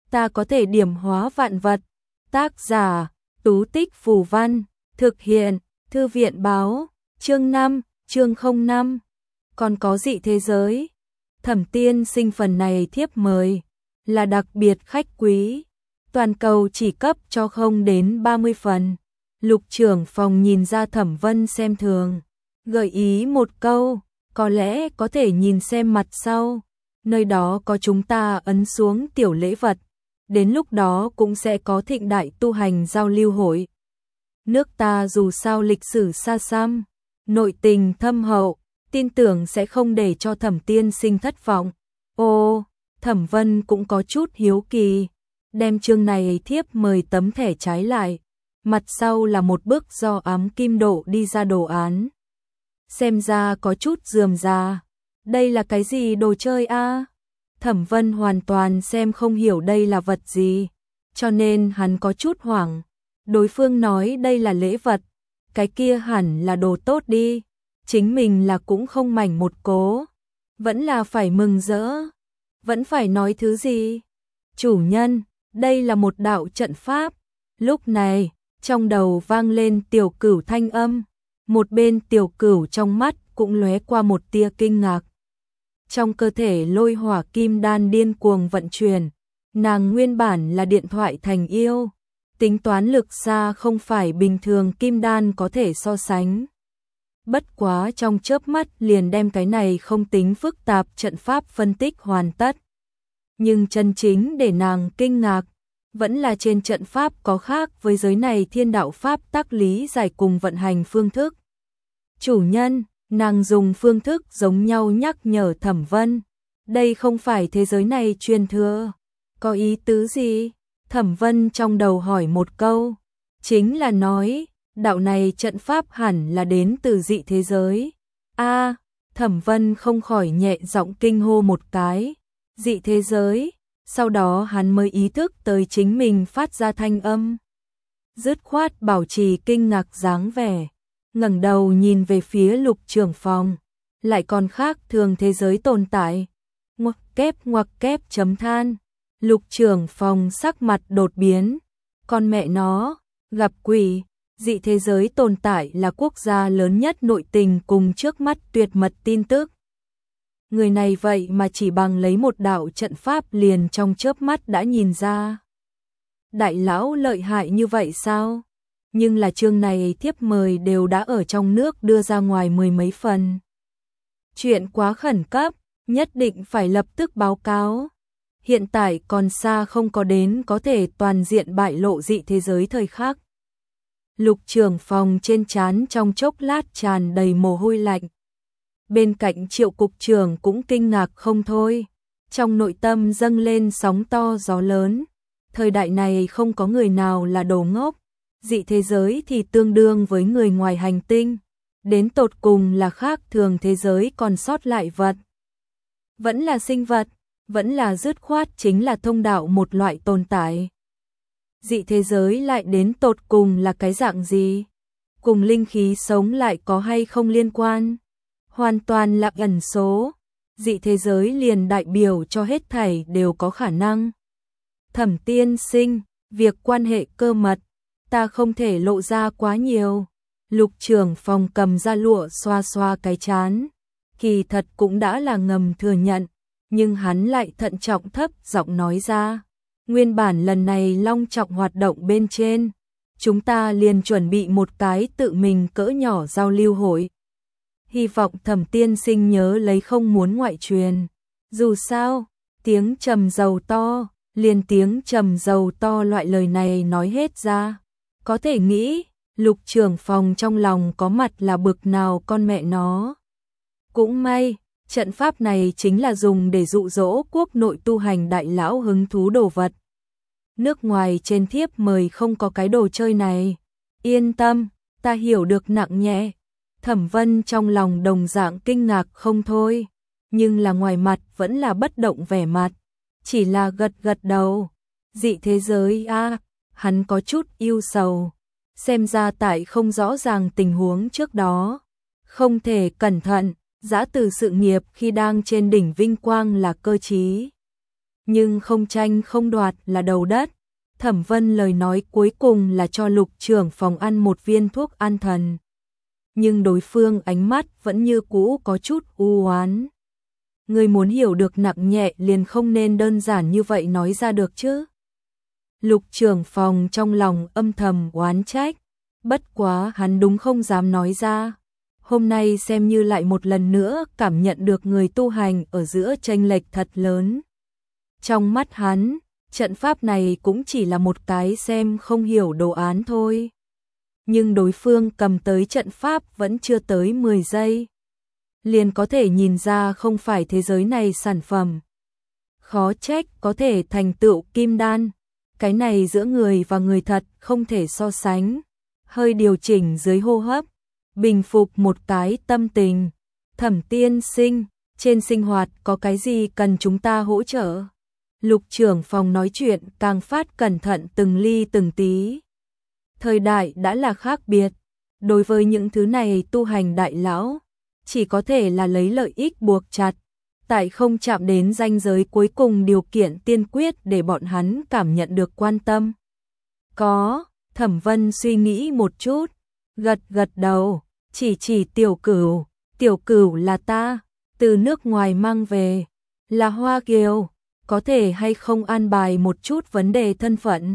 ta có thể điểm hóa vạn vật. Tác giả, Tú Tích Phù Văn, thực hiện, Thư viện báo, chương 5, chương 05. Còn có dị thế giới. Thẩm Tiên Sinh phần này thiếp mời, là đặc biệt khách quý. Toàn cầu chỉ cấp cho không đến 30 phần. Lục trưởng phòng nhìn ra Thẩm Vân xem thường, gợi ý một câu, có lẽ có thể nhìn xem mặt sau. Nơi đó có chúng ta ấn xuống tiểu lễ vật. Đến lúc đó cũng sẽ có thịnh đại tu hành giao lưu hội. Nước ta dù sao lịch sử xa xăm, nội tình thâm hậu, tin tưởng sẽ không để cho Thẩm Tiên Sinh thất vọng. Ô, Thẩm Vân cũng có chút hiếu kỳ, đem chương này thiếp mời tấm thẻ trái lại. Mặt sau là một bức do ám kim độ đi ra đồ án. Xem ra có chút rườm rà. Đây là cái gì đồ chơi a? Thẩm Vân hoàn toàn xem không hiểu đây là vật gì, cho nên hắn có chút hoảng. Đối phương nói đây là lễ vật, cái kia hẳn là đồ tốt đi. Chính mình là cũng không mảnh một cố, vẫn là phải mừng rỡ, vẫn phải nói thứ gì. Chủ nhân, đây là một đạo trận pháp. Lúc này, trong đầu vang lên Tiểu Cửu thanh âm, một bên Tiểu Cửu trong mắt cũng lóe qua một tia kinh ngạc. Trong cơ thể lôi hỏa kim đan điên cuồng vận chuyển, nàng nguyên bản là điện thoại thành yêu, tính toán lực xa không phải bình thường kim đan có thể so sánh. Bất quá trong chớp mắt liền đem cái này không tính phức tạp trận pháp phân tích hoàn tất. Nhưng chân chính để nàng kinh ngạc, vẫn là trên trận pháp có khác với giới này thiên đạo pháp tác lý giải cùng vận hành phương thức. Chủ nhân, nàng dùng phương thức giống nhau nhắc nhở Thẩm Vân. Đây không phải thế giới này truyền thừa. Có ý tứ gì? Thẩm Vân trong đầu hỏi một câu. Chính là nói, đạo này trận pháp hẳn là đến từ dị thế giới. A, Thẩm Vân không khỏi nhẹ giọng kinh hô một cái. Dị thế giới, sau đó hắn mới ý thức tới chính mình phát ra thanh âm. Dứt khoát bảo trì kinh ngạc dáng vẻ, ngẩng đầu nhìn về phía Lục trưởng phòng, lại còn khác thường thế giới tồn tại. Ngoặc kép chấm than. Lục trưởng phòng sắc mặt đột biến, con mẹ nó, gặp quỷ. Dị thế giới tồn tại là quốc gia lớn nhất nội tình cùng trước mắt tuyệt mật tin tức. Người này vậy mà chỉ bằng lấy một đạo trận pháp liền trong chớp mắt đã nhìn ra. Đại lão lợi hại như vậy sao? Nhưng là chương này thiếp mời đều đã ở trong nước đưa ra ngoài 10 mấy phần. Chuyện quá khẩn cấp, nhất định phải lập tức báo cáo. Hiện tại còn xa không có đến có thể toàn diện bại lộ dị thế giới thời khắc. Lục trưởng phòng trên trán trong chốc lát tràn đầy mồ hôi lạnh. Bên cạnh Triệu cục trưởng cũng kinh ngạc không thôi. Trong nội tâm dâng lên sóng to gió lớn. Thời đại này không có người nào là đồ ngốc. Dị thế giới thì tương đương với người ngoài hành tinh. Đến tột cùng là khác thường thế giới còn sót lại vật. Vẫn là sinh vật, vẫn là dứt khoát chính là thông đạo một loại tồn tại. Dị thế giới lại đến tột cùng là cái dạng gì? Cùng linh khí sống lại có hay không liên quan? Hoàn toàn là ẩn số. Dị thế giới liền đại biểu cho hết thảy đều có khả năng. Thẩm Tiên Sinh, việc quan hệ cơ mật, ta không thể lộ ra quá nhiều. Lục trưởng phòng cầm ra lụa xoa xoa cái trán. Kỳ thật cũng đã là ngầm thừa nhận, nhưng hắn lại thận trọng thấp giọng nói ra. Nguyên bản lần này long trọng hoạt động bên trên, chúng ta liền chuẩn bị một cái tự mình cỡ nhỏ giao lưu hội. Hy vọng Thẩm Tiên Sinh nhớ lấy không muốn ngoại truyền. Dù sao, tiếng trầm dầu to, liền tiếng trầm dầu to loại lời này nói hết ra. Có thể nghĩ, Lục trưởng phòng trong lòng có mặt là bực nào con mẹ nó. Cũng may, trận pháp này chính là dùng để dụ dỗ quốc nội tu hành đại lão hứng thú đồ vật. Nước ngoài trên thiếp mời không có cái đồ chơi này. Yên tâm, ta hiểu được nặng nhẹ. Thẩm Vân trong lòng đồng dạng kinh ngạc không thôi, nhưng là ngoài mặt vẫn là bất động vẻ mặt, chỉ là gật gật đầu. Dị thế giới a, hắn có chút ưu sầu, xem ra tại không rõ ràng tình huống trước đó, không thể cẩn thận, giã từ sự nghiệp khi đang trên đỉnh vinh quang là cơ trí. nhưng không tranh không đoạt là đầu đất. Thẩm Vân lời nói cuối cùng là cho Lục trưởng phòng ăn một viên thuốc an thần. Nhưng đối phương ánh mắt vẫn như cũ có chút u oán. Người muốn hiểu được nặng nhẹ liền không nên đơn giản như vậy nói ra được chứ. Lục trưởng phòng trong lòng âm thầm oán trách. Bất quá hắn đúng không dám nói ra. Hôm nay xem như lại một lần nữa cảm nhận được người tu hành ở giữa chênh lệch thật lớn. Trong mắt hắn, trận pháp này cũng chỉ là một cái xem không hiểu đồ án thôi. Nhưng đối phương cầm tới trận pháp vẫn chưa tới 10 giây. Liền có thể nhìn ra không phải thế giới này sản phẩm. Khó trách có thể thành tựu kim đan. Cái này giữa người và người thật không thể so sánh. Hơi điều chỉnh dưới hô hấp, bình phục một cái tâm tình. Thẩm tiên sinh, trên sinh hoạt có cái gì cần chúng ta hỗ trợ? Lục trưởng phòng nói chuyện càng phát cẩn thận từng ly từng tí. Thời đại đã là khác biệt. Đối với những thứ này tu hành đại lão, chỉ có thể là lấy lợi ích buộc chặt. Tại không chạm đến ranh giới cuối cùng điều kiện tiên quyết để bọn hắn cảm nhận được quan tâm. Có, Thẩm Vân suy nghĩ một chút, gật gật đầu, chỉ tiểu cửu là ta, từ nước ngoài mang về, là Hoa Kiều, có thể hay không an bài một chút vấn đề thân phận.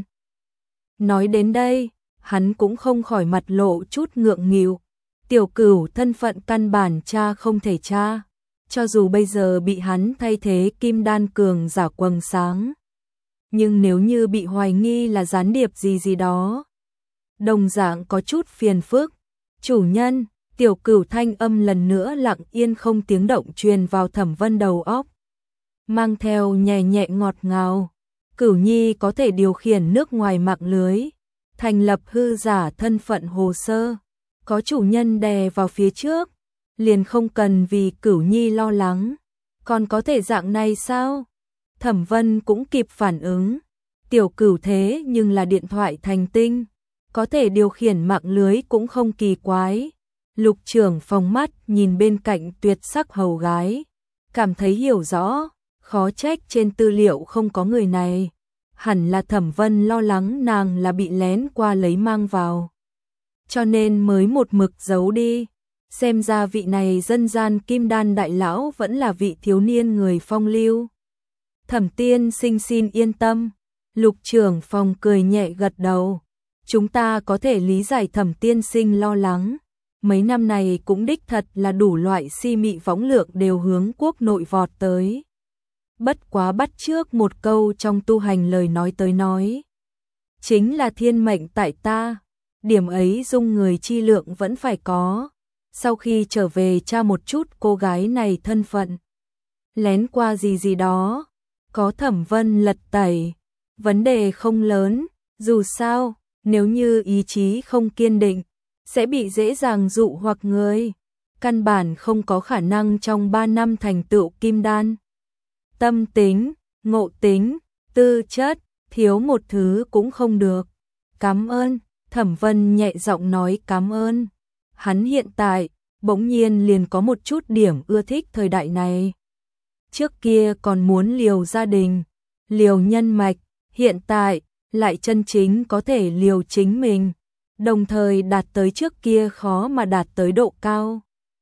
Nói đến đây, hắn cũng không khỏi mặt lộ chút ngượng nghịu, tiểu cửu thân phận căn bản cha không thể tra. Cho dù bây giờ bị hắn thay thế kim đan cường giả quầng sáng. Nhưng nếu như bị hoài nghi là gián điệp gì đó. Đồng dạng có chút phiền phức. Chủ nhân, tiểu cửu thanh âm lần nữa lặng yên không tiếng động truyền vào Thẩm Vân đầu óc. Mang theo nhẹ nhẹ ngọt ngào. Cửu nhi có thể điều khiển nước ngoài mạng lưới. Thành lập hư giả thân phận hồ sơ. Có chủ nhân đè vào phía trước. Liền không cần vì Cửu nhi lo lắng. Còn có thể dạng này sao? Thẩm Vân cũng kịp phản ứng. Tiểu cửu thế nhưng là điện thoại thành tinh. Có thể điều khiển mạng lưới cũng không kỳ quái. Lục trưởng phòng mắt nhìn bên cạnh tuyệt sắc hầu gái. Cảm thấy hiểu rõ. Khó trách trên tư liệu không có người này. Hẳn là Thẩm Vân lo lắng nàng là bị lén qua lấy mang vào. Cho nên mới một mực giấu đi. Xem ra vị này dân gian kim đan đại lão vẫn là vị thiếu niên người phong lưu. Thẩm tiên sinh xin yên tâm. Lục trưởng phòng cười nhẹ gật đầu. Chúng ta có thể lý giải Thẩm tiên sinh lo lắng. Mấy năm này cũng đích thật là đủ loại si mị võng lượng đều hướng quốc nội vọt tới. Bất quá bắt trước một câu trong tu hành lời nói tới nói. Chính là thiên mệnh tại ta. Điểm ấy dung người chi lượng vẫn phải có. Sau khi trở về tra một chút cô gái này thân phận. Lén qua gì đó. Có Thẩm Vân lật tẩy. Vấn đề không lớn. Dù sao, nếu như ý chí không kiên định, sẽ bị dễ dàng dụ hoặc người. Căn bản không có khả năng trong 3 năm thành tựu kim đan. Tâm tính, ngộ tính, tư chất, thiếu một thứ cũng không được. Cảm ơn, Thẩm Vân nhẹ giọng nói cảm ơn. Hắn hiện tại, bỗng nhiên liền có một chút điểm ưa thích thời đại này. Trước kia còn muốn liều gia đình, liều nhân mạch, hiện tại, lại chân chính có thể liều chính mình. Đồng thời đạt tới trước kia khó mà đạt tới độ cao.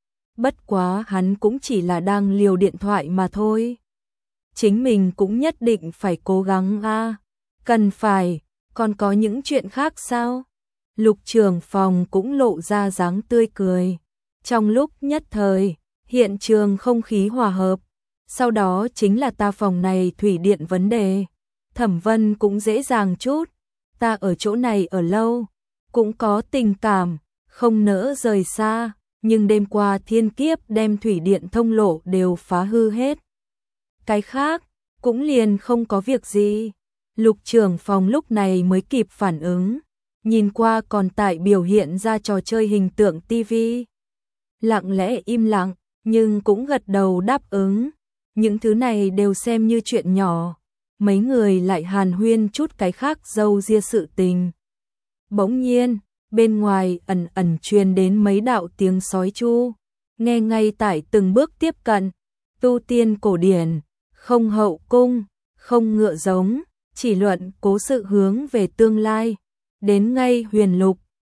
Bất quá hắn cũng chỉ là đang liều điện thoại mà thôi. Chính mình cũng nhất định phải cố gắng a. Cần phải, còn có những chuyện khác sao? Lục trưởng phòng cũng lộ ra dáng tươi cười. Trong lúc nhất thời, hiện trường không khí hòa hợp. Sau đó chính là ta phòng này thủy điện vấn đề. Thẩm Vân cũng dễ dàng chút. Ta ở chỗ này ở lâu, cũng có tình cảm, không nỡ rời xa. Nhưng đêm qua thiên kiếp đem thủy điện thông lộ đều phá hư hết. Cái khác, cũng liền không có việc gì. Lục trưởng phòng lúc này mới kịp phản ứng. Nhìn qua còn tại biểu hiện ra trò chơi hình tượng TV. Lặng lẽ im lặng, nhưng cũng gật đầu đáp ứng. Những thứ này đều xem như chuyện nhỏ. Mấy người lại hàn huyên chút cái khác dâu ria sự tình. Bỗng nhiên, bên ngoài ẩn ẩn truyền đến mấy đạo tiếng sói chu. Nghe ngay tại từng bước tiếp cận. Tu tiên cổ điển, không hậu cung, không ngựa giống, chỉ luận cố sự hướng về tương lai. Đến ngay huyền lục,